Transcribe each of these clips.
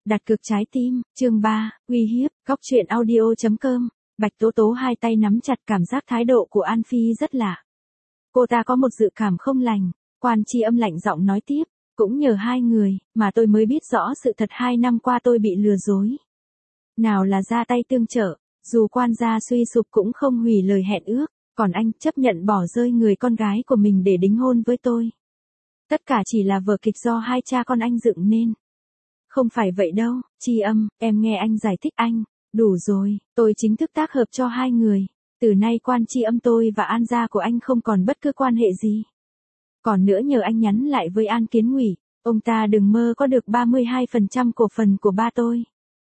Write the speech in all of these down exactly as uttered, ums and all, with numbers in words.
Đặt cược trái tim, chương ba, uy hiếp, góc truyện audio.com, Bạch Tố Tố hai tay nắm chặt, cảm giác thái độ của An Phi rất lạ. Cô ta có một dự cảm không lành. Quan Chi Âm lạnh giọng nói tiếp, cũng nhờ hai người, mà tôi mới biết rõ sự thật hai năm qua tôi bị lừa dối. Nào là ra tay tương trợ, dù quan gia suy sụp cũng không hủy lời hẹn ước, còn anh chấp nhận bỏ rơi người con gái của mình để đính hôn với tôi. Tất cả chỉ là vở kịch do hai cha con anh dựng nên. Không phải vậy đâu, Chi Âm, em nghe anh giải thích anh, đủ rồi, tôi chính thức tác hợp cho hai người. Từ nay Quan Chi Âm tôi và An gia của anh không còn bất cứ quan hệ gì. Còn nữa nhờ anh nhắn lại với An Kiến Ngụy, ông ta đừng mơ có được ba mươi hai phần trăm cổ phần của ba tôi.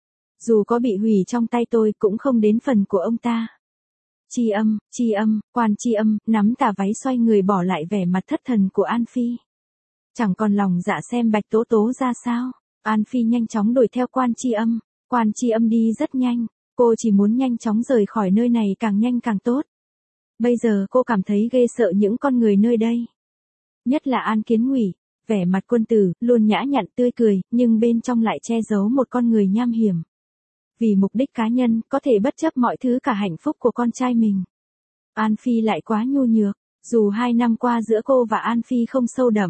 Dù có bị hủy trong tay tôi cũng không đến phần của ông ta. Chi Âm, Chi Âm, Quan Chi Âm, nắm tà váy xoay người bỏ lại vẻ mặt thất thần của An Phi. Chẳng còn lòng dạ xem Bạch Tố Tố ra sao. An Phi nhanh chóng đuổi theo Quan Chi Âm. Quan Chi Âm đi rất nhanh, cô chỉ muốn nhanh chóng rời khỏi nơi này càng nhanh càng tốt. Bây giờ cô cảm thấy ghê sợ những con người nơi đây. Nhất là An Kiến Ngụy, vẻ mặt quân tử, luôn nhã nhặn tươi cười, nhưng bên trong lại che giấu một con người nham hiểm. Vì mục đích cá nhân, có thể bất chấp mọi thứ cả hạnh phúc của con trai mình. An Phi lại quá nhu nhược, dù hai năm qua giữa cô và An Phi không sâu đậm.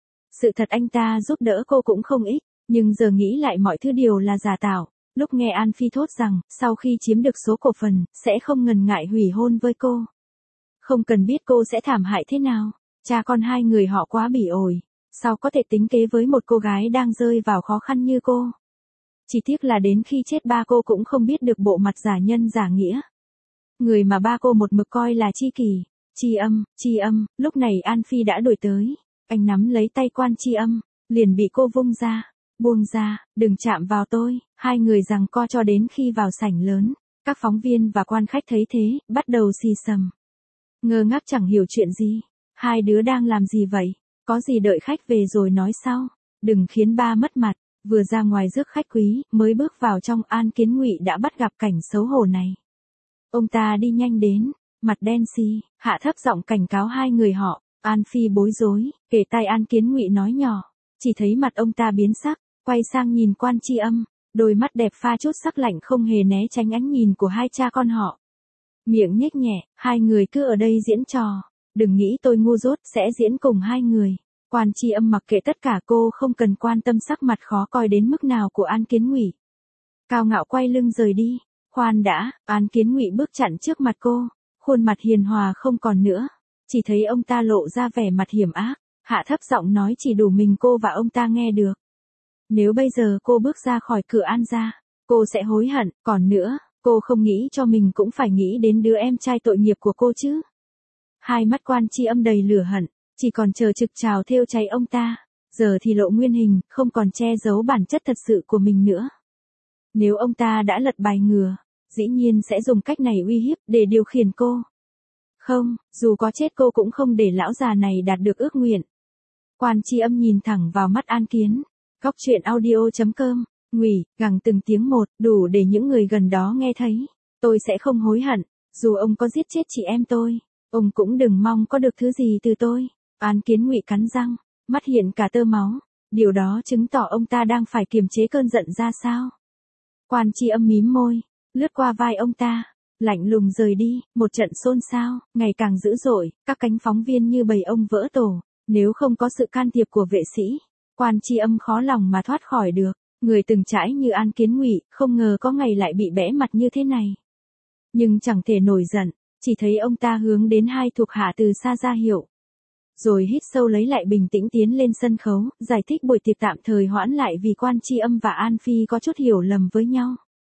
Sự thật anh ta giúp đỡ cô cũng không ít, nhưng giờ nghĩ lại mọi thứ đều là giả tạo. Lúc nghe An Phi thốt rằng, sau khi chiếm được số cổ phần, sẽ không ngần ngại hủy hôn với cô. Không cần biết cô sẽ thảm hại thế nào, cha con hai người họ quá bỉ ổi, sao có thể tính kế với một cô gái đang rơi vào khó khăn như cô. Chỉ tiếc là đến khi chết ba cô cũng không biết được bộ mặt giả nhân giả nghĩa. Người mà ba cô một mực coi là tri kỷ, Chi Âm, Chi Âm, lúc này An Phi đã đuổi tới. Anh nắm lấy tay Quan Chi Âm, liền bị cô vung ra. Buông ra, đừng chạm vào tôi. Hai người giằng co cho đến khi vào sảnh lớn. Các phóng viên và quan khách thấy thế, bắt đầu xì xầm. Ngơ ngác chẳng hiểu chuyện gì. Hai đứa đang làm gì vậy? Có gì đợi khách về rồi nói sau. Đừng khiến ba mất mặt. Vừa ra ngoài rước khách quý, mới bước vào trong, An Kiến Ngụy đã bắt gặp cảnh xấu hổ này. Ông ta đi nhanh đến, mặt đen xì, hạ thấp giọng cảnh cáo hai người họ. An Phi bối rối, kể tai An Kiến Ngụy nói nhỏ. Chỉ thấy mặt ông ta biến sắc, quay sang nhìn Quan Chi Âm, đôi mắt đẹp pha chút sắc lạnh không hề né tránh ánh nhìn của hai cha con họ. Miệng nhếch nhẹ, hai người cứ ở đây diễn trò, đừng nghĩ tôi ngu dốt sẽ diễn cùng hai người. Quan Chi Âm mặc kệ tất cả, cô không cần quan tâm sắc mặt khó coi đến mức nào của An Kiến Ngụy. Cao ngạo quay lưng rời đi. Khoan đã, An Kiến Ngụy bước chặn trước mặt cô, khuôn mặt hiền hòa không còn nữa. Chỉ thấy ông ta lộ ra vẻ mặt hiểm ác, hạ thấp giọng nói chỉ đủ mình cô và ông ta nghe được. Nếu bây giờ cô bước ra khỏi cửa An gia, cô sẽ hối hận, còn nữa, cô không nghĩ cho mình cũng phải nghĩ đến đứa em trai tội nghiệp của cô chứ. Hai mắt Quan Chi Âm đầy lửa hận, chỉ còn chờ trực trào thêu cháy ông ta, giờ thì lộ nguyên hình, không còn che giấu bản chất thật sự của mình nữa. Nếu ông ta đã lật bài ngừa, dĩ nhiên sẽ dùng cách này uy hiếp để điều khiển cô. Không, dù có chết cô cũng không để lão già này đạt được ước nguyện. Quan Chi Âm nhìn thẳng vào mắt An Kiến. Góc truyện audio.com, Ngụy, gằn từng tiếng một, đủ để những người gần đó nghe thấy. Tôi sẽ không hối hận, dù ông có giết chết chị em tôi, ông cũng đừng mong có được thứ gì từ tôi. An Kiến Ngụy cắn răng, mắt hiện cả tơ máu. Điều đó chứng tỏ ông ta đang phải kiềm chế cơn giận ra sao. Quan Chi Âm mím môi, lướt qua vai ông ta. Lạnh lùng rời đi, một trận xôn xao, ngày càng dữ dội, các cánh phóng viên như bầy ong vỡ tổ. Nếu không có sự can thiệp của vệ sĩ, Quan Chi Âm khó lòng mà thoát khỏi được. Người từng trải như An Kiến Ngụy, không ngờ có ngày lại bị bẽ mặt như thế này. Nhưng chẳng thể nổi giận, chỉ thấy ông ta hướng đến hai thuộc hạ từ xa ra hiệu. Rồi hít sâu lấy lại bình tĩnh tiến lên sân khấu, giải thích buổi tiệc tạm thời hoãn lại vì Quan Chi Âm và An Phi có chút hiểu lầm với nhau.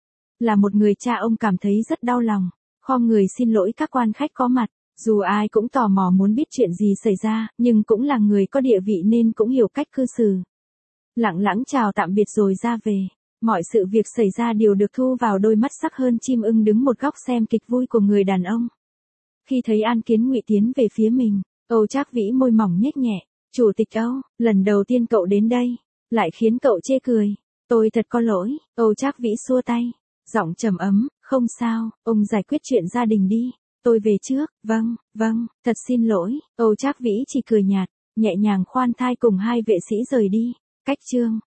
Là một người cha, ông cảm thấy rất đau lòng, khom người xin lỗi các quan khách có mặt. Dù ai cũng tò mò muốn biết chuyện gì xảy ra, nhưng cũng là người có địa vị nên cũng hiểu cách cư xử. Lặng lẽ chào tạm biệt rồi ra về. Mọi sự việc xảy ra đều được thu vào đôi mắt sắc hơn chim ưng đứng một góc xem kịch vui của người đàn ông. Khi thấy An Kiến Ngụy tiến về phía mình, Âu Trác Vĩ môi mỏng nhếch nhẹ. Chủ tịch Âu, lần đầu tiên cậu đến đây, lại khiến cậu chê cười. Tôi thật có lỗi. Âu Trác Vĩ xua tay, giọng trầm ấm, không sao, ông giải quyết chuyện gia đình đi. Tôi về trước. Vâng, vâng, thật xin lỗi. Âu Trác Vĩ chỉ cười nhạt, nhẹ nhàng khoan thai cùng hai vệ sĩ rời đi. Cách chương